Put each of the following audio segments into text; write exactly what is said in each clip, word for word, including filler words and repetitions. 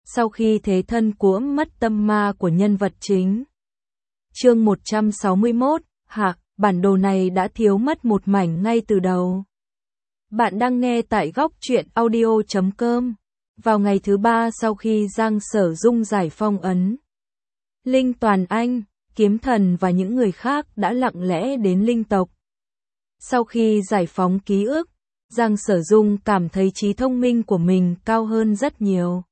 sau khi thế thân cuỗm mất tâm ma của nhân vật chính. Chương một trăm sáu mươi mốt, Hạc, bản đồ này đã thiếu mất một mảnh ngay từ đầu. Bạn đang nghe tại góc truyện audio chấm com. Vào ngày thứ ba sau khi Giang Sở Dung giải phong ấn, Linh Toàn Anh, Kiếm Thần và những người khác đã lặng lẽ đến linh tộc. Sau khi giải phóng ký ức, Giang Sở Dung cảm thấy trí thông minh của mình cao hơn rất nhiều.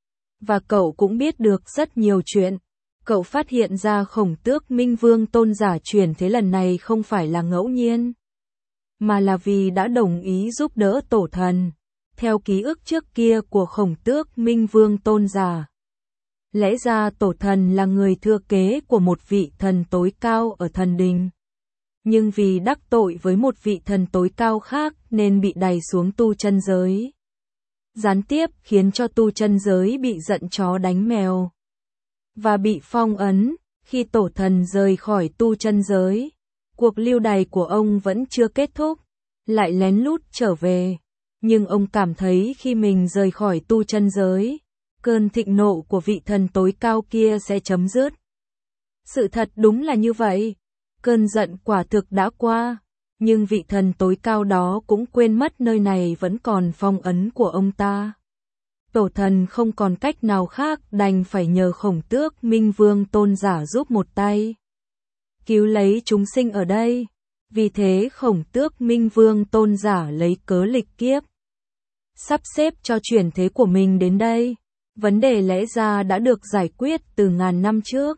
Và cậu cũng biết được rất nhiều chuyện. Cậu phát hiện ra Khổng Tước Minh Vương tôn giả chuyển thế lần này không phải là ngẫu nhiên, mà là vì đã đồng ý giúp đỡ tổ thần. Theo ký ức trước kia của Khổng Tước Minh Vương tôn giả, lẽ ra tổ thần là người thừa kế của một vị thần tối cao ở thần đình. Nhưng vì đắc tội với một vị thần tối cao khác nên bị đày xuống tu chân giới. Gián tiếp khiến cho tu chân giới bị giận chó đánh mèo và bị phong ấn. Khi tổ thần rời khỏi tu chân giới, cuộc lưu đày của ông vẫn chưa kết thúc, lại lén lút trở về. Nhưng ông cảm thấy khi mình rời khỏi tu chân giới, cơn thịnh nộ của vị thần tối cao kia sẽ chấm dứt. Sự thật đúng là như vậy, cơn giận quả thực đã qua, nhưng vị thần tối cao đó cũng quên mất nơi này vẫn còn phong ấn của ông ta. Tổ thần không còn cách nào khác đành phải nhờ Khổng Tước Minh Vương tôn giả giúp một tay, cứu lấy chúng sinh ở đây. Vì thế Khổng Tước Minh Vương tôn giả lấy cớ lịch kiếp, sắp xếp cho chuyển thế của mình đến đây. Vấn đề lẽ ra đã được giải quyết từ ngàn năm trước.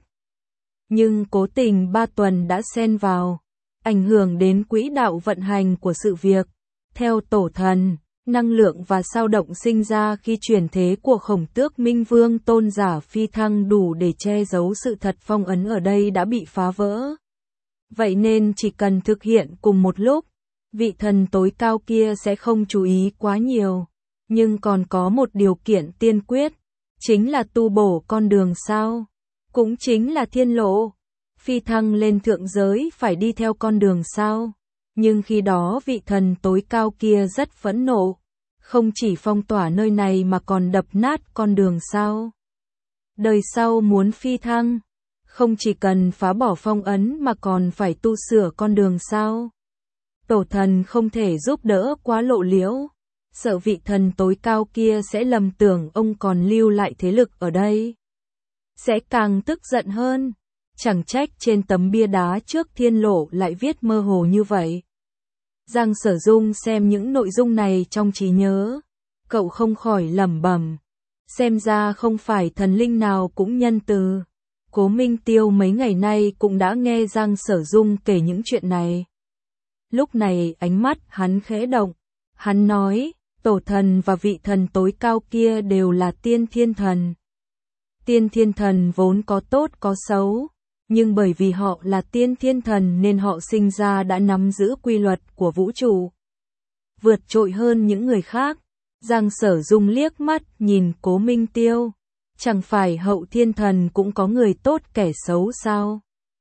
Nhưng cố tình ba tuần đã xen vào, ảnh hưởng đến quỹ đạo vận hành của sự việc. Theo tổ thần, năng lượng và dao động sinh ra khi chuyển thế của Khổng Tước Minh Vương tôn giả phi thăng đủ để che giấu sự thật phong ấn ở đây đã bị phá vỡ. Vậy nên chỉ cần thực hiện cùng một lúc, vị thần tối cao kia sẽ không chú ý quá nhiều. Nhưng còn có một điều kiện tiên quyết, chính là tu bổ con đường sao, cũng chính là thiên lộ. Phi thăng lên thượng giới phải đi theo con đường sao. Nhưng khi đó vị thần tối cao kia rất phẫn nộ, không chỉ phong tỏa nơi này mà còn đập nát con đường sao. Đời sau muốn phi thăng, không chỉ cần phá bỏ phong ấn mà còn phải tu sửa con đường sao. Tổ thần không thể giúp đỡ quá lộ liễu, sợ vị thần tối cao kia sẽ lầm tưởng ông còn lưu lại thế lực ở đây, sẽ càng tức giận hơn. Chẳng trách trên tấm bia đá trước thiên lộ lại viết mơ hồ như vậy. Giang Sở Dung xem những nội dung này trong trí nhớ, cậu không khỏi lẩm bẩm, xem ra không phải thần linh nào cũng nhân từ. Cố Minh Tiêu mấy ngày nay cũng đã nghe Giang Sở Dung kể những chuyện này. Lúc này ánh mắt hắn khẽ động, hắn nói, tổ thần và vị thần tối cao kia đều là tiên thiên thần. Tiên thiên thần vốn có tốt có xấu, nhưng bởi vì họ là tiên thiên thần nên họ sinh ra đã nắm giữ quy luật của vũ trụ, vượt trội hơn những người khác. Giang Sở Dung liếc mắt nhìn Cố Minh Tiêu, chẳng phải hậu thiên thần cũng có người tốt kẻ xấu sao?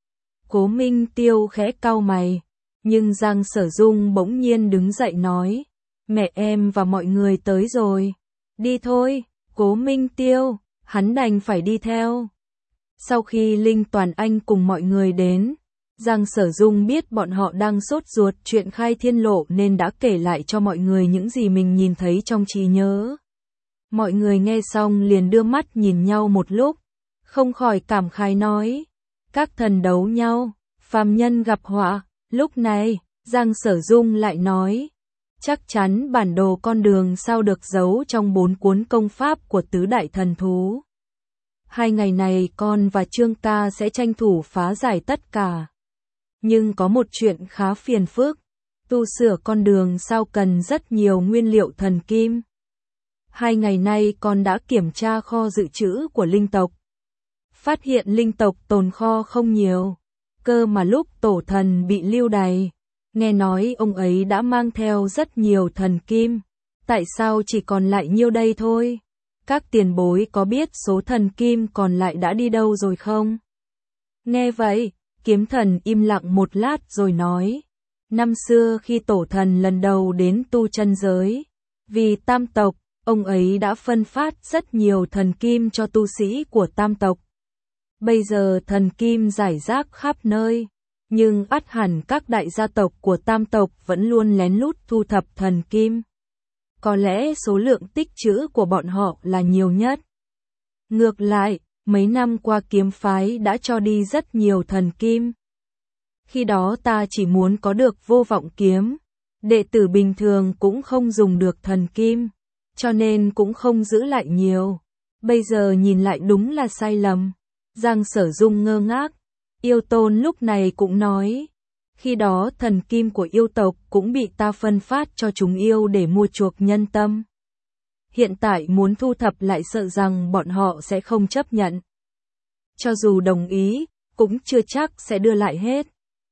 Cố Minh Tiêu khẽ cau mày, nhưng Giang Sở Dung bỗng nhiên đứng dậy nói, mẹ em và mọi người tới rồi, đi thôi. Cố Minh Tiêu, hắn đành phải đi theo. Sau khi Linh Toàn Anh cùng mọi người đến, Giang Sở Dung biết bọn họ đang sốt ruột chuyện khai thiên lộ nên đã kể lại cho mọi người những gì mình nhìn thấy trong trí nhớ. Mọi người nghe xong liền đưa mắt nhìn nhau một lúc, không khỏi cảm khái nói, các thần đấu nhau, phàm nhân gặp họa. Lúc này, Giang Sở Dung lại nói, chắc chắn bản đồ con đường sao được giấu trong bốn cuốn công pháp của tứ đại thần thú. Hai ngày này con và Trương ca sẽ tranh thủ phá giải tất cả. Nhưng có một chuyện khá phiền phức, tu sửa con đường sao cần rất nhiều nguyên liệu thần kim. Hai ngày nay con đã kiểm tra kho dự trữ của linh tộc, phát hiện linh tộc tồn kho không nhiều, cơ mà lúc tổ thần bị lưu đày, nghe nói ông ấy đã mang theo rất nhiều thần kim, tại sao chỉ còn lại nhiêu đây thôi? Các tiền bối có biết số thần kim còn lại đã đi đâu rồi không? Nghe vậy, Kiếm Thần im lặng một lát rồi nói, năm xưa khi tổ thần lần đầu đến tu chân giới, vì tam tộc, ông ấy đã phân phát rất nhiều thần kim cho tu sĩ của tam tộc. Bây giờ thần kim rải rác khắp nơi, nhưng ắt hẳn các đại gia tộc của tam tộc vẫn luôn lén lút thu thập thần kim. Có lẽ số lượng tích trữ của bọn họ là nhiều nhất. Ngược lại, mấy năm qua kiếm phái đã cho đi rất nhiều thần kim. Khi đó ta chỉ muốn có được vô vọng kiếm, đệ tử bình thường cũng không dùng được thần kim, cho nên cũng không giữ lại nhiều. Bây giờ nhìn lại đúng là sai lầm. Giang Sở Dung ngơ ngác, Yêu Tôn lúc này cũng nói, khi đó thần kim của yêu tộc cũng bị ta phân phát cho chúng yêu để mua chuộc nhân tâm. Hiện tại muốn thu thập lại sợ rằng bọn họ sẽ không chấp nhận. Cho dù đồng ý, cũng chưa chắc sẽ đưa lại hết.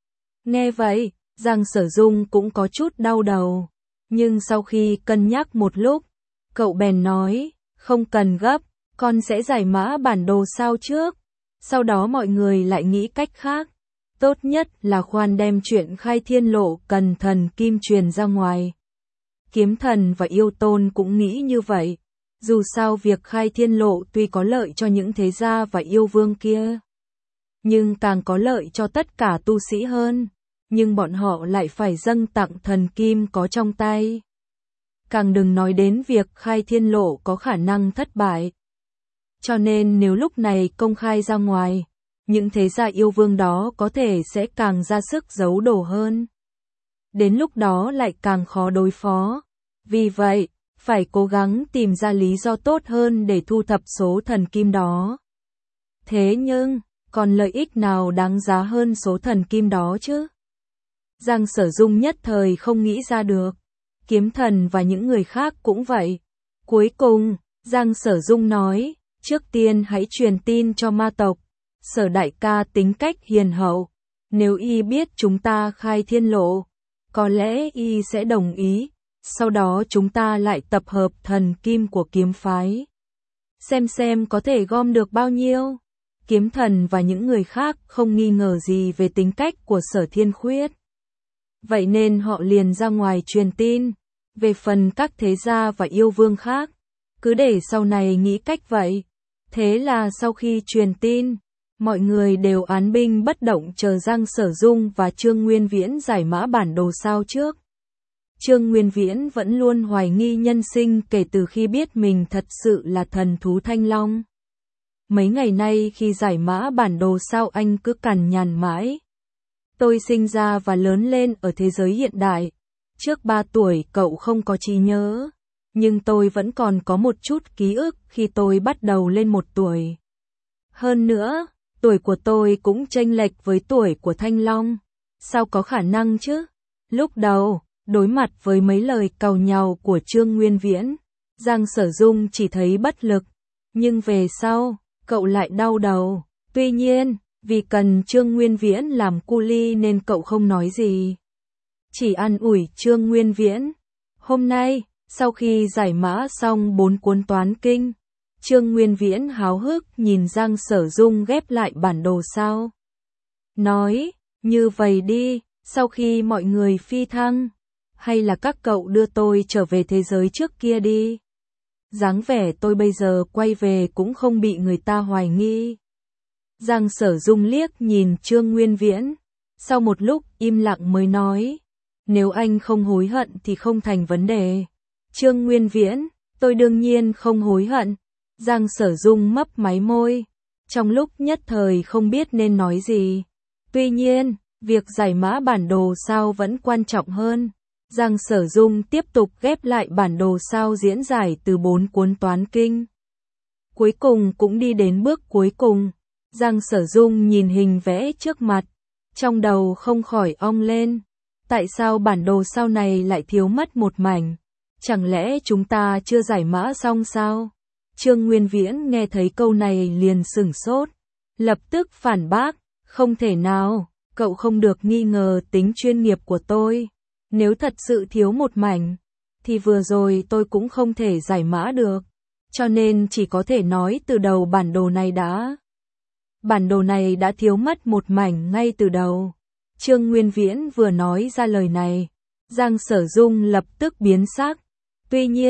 Nghe vậy, Giang Sở Dung cũng có chút đau đầu, nhưng sau khi cân nhắc một lúc, cậu bèn nói, không cần gấp, con sẽ giải mã bản đồ sao trước, sau đó mọi người lại nghĩ cách khác. Tốt nhất là khoan đem chuyện khai thiên lộ cần thần kim truyền ra ngoài. Kiếm thần và yêu tôn cũng nghĩ như vậy. Dù sao việc khai thiên lộ tuy có lợi cho những thế gia và yêu vương kia, nhưng càng có lợi cho tất cả tu sĩ hơn. Nhưng bọn họ lại phải dâng tặng thần kim có trong tay. Càng đừng nói đến việc khai thiên lộ có khả năng thất bại. Cho nên nếu lúc này công khai ra ngoài, những thế gia yêu vương đó có thể sẽ càng ra sức giấu đồ hơn. Đến lúc đó lại càng khó đối phó. Vì vậy, phải cố gắng tìm ra lý do tốt hơn để thu thập số thần kim đó. Thế nhưng, còn lợi ích nào đáng giá hơn số thần kim đó chứ? Giang Sở Dung nhất thời không nghĩ ra được. Kiếm thần và những người khác cũng vậy. Cuối cùng, Giang Sở Dung nói, trước tiên hãy truyền tin cho ma tộc. Sở đại ca tính cách hiền hậu. Nếu y biết chúng ta khai thiên lộ, có lẽ y sẽ đồng ý. Sau đó chúng ta lại tập hợp thần kim của kiếm phái. Xem xem có thể gom được bao nhiêu. Kiếm thần và những người khác không nghi ngờ gì về tính cách của Sở Thiên Khuyết. Vậy nên họ liền ra ngoài truyền tin. Về phần các thế gia và yêu vương khác, cứ để sau này nghĩ cách vậy. Thế là sau khi truyền tin, mọi người đều án binh bất động chờ Giang Sở Dung và Trương Nguyên Viễn giải mã bản đồ sao trước. Trương Nguyên Viễn vẫn luôn hoài nghi nhân sinh kể từ khi biết mình thật sự là thần thú Thanh Long. Mấy ngày nay khi giải mã bản đồ sao anh cứ cằn nhằn mãi. Tôi sinh ra và lớn lên ở thế giới hiện đại. Trước ba tuổi cậu không có trí nhớ, nhưng tôi vẫn còn có một chút ký ức khi tôi bắt đầu lên một tuổi. Hơn nữa, tuổi của tôi cũng chênh lệch với tuổi của Thanh Long. Sao có khả năng chứ? Lúc đầu, đối mặt với mấy lời càu nhàu của Trương Nguyên Viễn, Giang Sở Dung chỉ thấy bất lực. Nhưng về sau, cậu lại đau đầu. Tuy nhiên, vì cần Trương Nguyên Viễn làm cu li nên cậu không nói gì. Chỉ an ủi Trương Nguyên Viễn. Hôm nay, sau khi giải mã xong bốn cuốn toán kinh, Trương Nguyên Viễn háo hức nhìn Giang Sở Dung ghép lại bản đồ sao. Nói, như vậy đi, sau khi mọi người phi thăng, hay là các cậu đưa tôi trở về thế giới trước kia đi. Dáng vẻ tôi bây giờ quay về cũng không bị người ta hoài nghi. Giang Sở Dung liếc nhìn Trương Nguyên Viễn, sau một lúc im lặng mới nói, nếu anh không hối hận thì không thành vấn đề. Trương Nguyên Viễn, tôi đương nhiên không hối hận. Giang Sở Dung mấp máy môi, trong lúc nhất thời không biết nên nói gì. Tuy nhiên, việc giải mã bản đồ sao vẫn quan trọng hơn. Giang Sở Dung tiếp tục ghép lại bản đồ sao diễn giải từ bốn cuốn toán kinh. Cuối cùng cũng đi đến bước cuối cùng. Giang Sở Dung nhìn hình vẽ trước mặt, trong đầu không khỏi ong lên. Tại sao bản đồ sao này lại thiếu mất một mảnh? Chẳng lẽ chúng ta chưa giải mã xong sao? Trương Nguyên Viễn nghe thấy câu này liền sửng sốt, lập tức phản bác, không thể nào, cậu không được nghi ngờ tính chuyên nghiệp của tôi. Nếu thật sự thiếu một mảnh, thì vừa rồi tôi cũng không thể giải mã được, cho nên chỉ có thể nói từ đầu bản đồ này đã. Bản đồ này đã thiếu mất một mảnh ngay từ đầu. Trương Nguyên Viễn vừa nói ra lời này, Giang Sở Dung lập tức biến sắc. Tuy nhiên,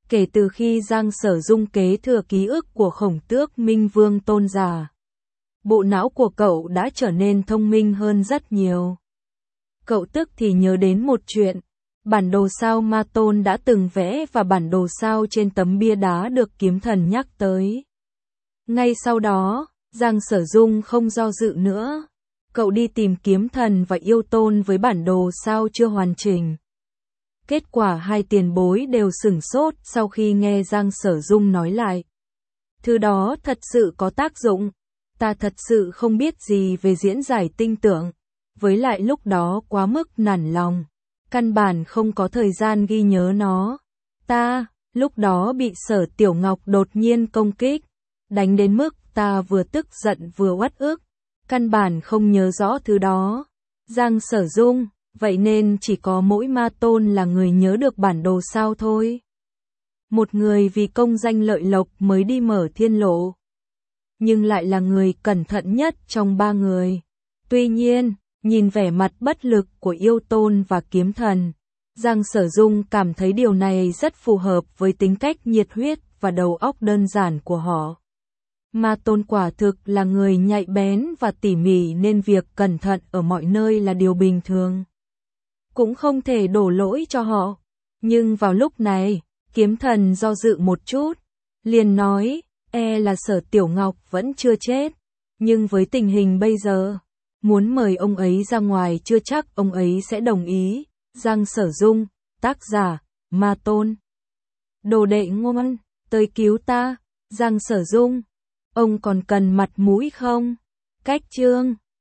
Kể từ khi Giang Sở Dung kế thừa ký ức của Khổng Tước Minh Vương Tôn giả, bộ não của cậu đã trở nên thông minh hơn rất nhiều. Cậu tức thì nhớ đến một chuyện, bản đồ sao Ma Tôn đã từng vẽ và bản đồ sao trên tấm bia đá được kiếm thần nhắc tới. Ngay sau đó, Giang Sở Dung không do dự nữa. Cậu đi tìm kiếm thần và yêu tôn với bản đồ sao chưa hoàn chỉnh. Kết quả hai tiền bối đều sửng sốt sau khi nghe Giang Sở Dung nói lại. Thứ đó thật sự có tác dụng. Ta thật sự không biết gì về diễn giải tinh tưởng. Với lại lúc đó quá mức nản lòng. Căn bản không có thời gian ghi nhớ nó. Ta, lúc đó bị Sở Tiểu Ngọc đột nhiên công kích. Đánh đến mức ta vừa tức giận vừa uất ức. Căn bản không nhớ rõ thứ đó. Giang Sở Dung, vậy nên chỉ có mỗi Ma Tôn là người nhớ được bản đồ sao thôi. Một người vì công danh lợi lộc mới đi mở thiên lộ. Nhưng lại là người cẩn thận nhất trong ba người. Tuy nhiên, nhìn vẻ mặt bất lực của yêu tôn và kiếm thần, Giang Sở Dung cảm thấy điều này rất phù hợp với tính cách nhiệt huyết và đầu óc đơn giản của họ. Ma Tôn quả thực là người nhạy bén và tỉ mỉ nên việc cẩn thận ở mọi nơi là điều bình thường. Cũng không thể đổ lỗi cho họ. Nhưng vào lúc này, kiếm thần do dự một chút, liền nói, e là Sở Tiểu Ngọc vẫn chưa chết. Nhưng với tình hình bây giờ, muốn mời ông ấy ra ngoài chưa chắc ông ấy sẽ đồng ý. Giang Sở Dung, tác giả, Ma Tôn. Đồ đệ ngoan, tới cứu ta. Giang Sở Dung, ông còn cần mặt mũi không? Cách chương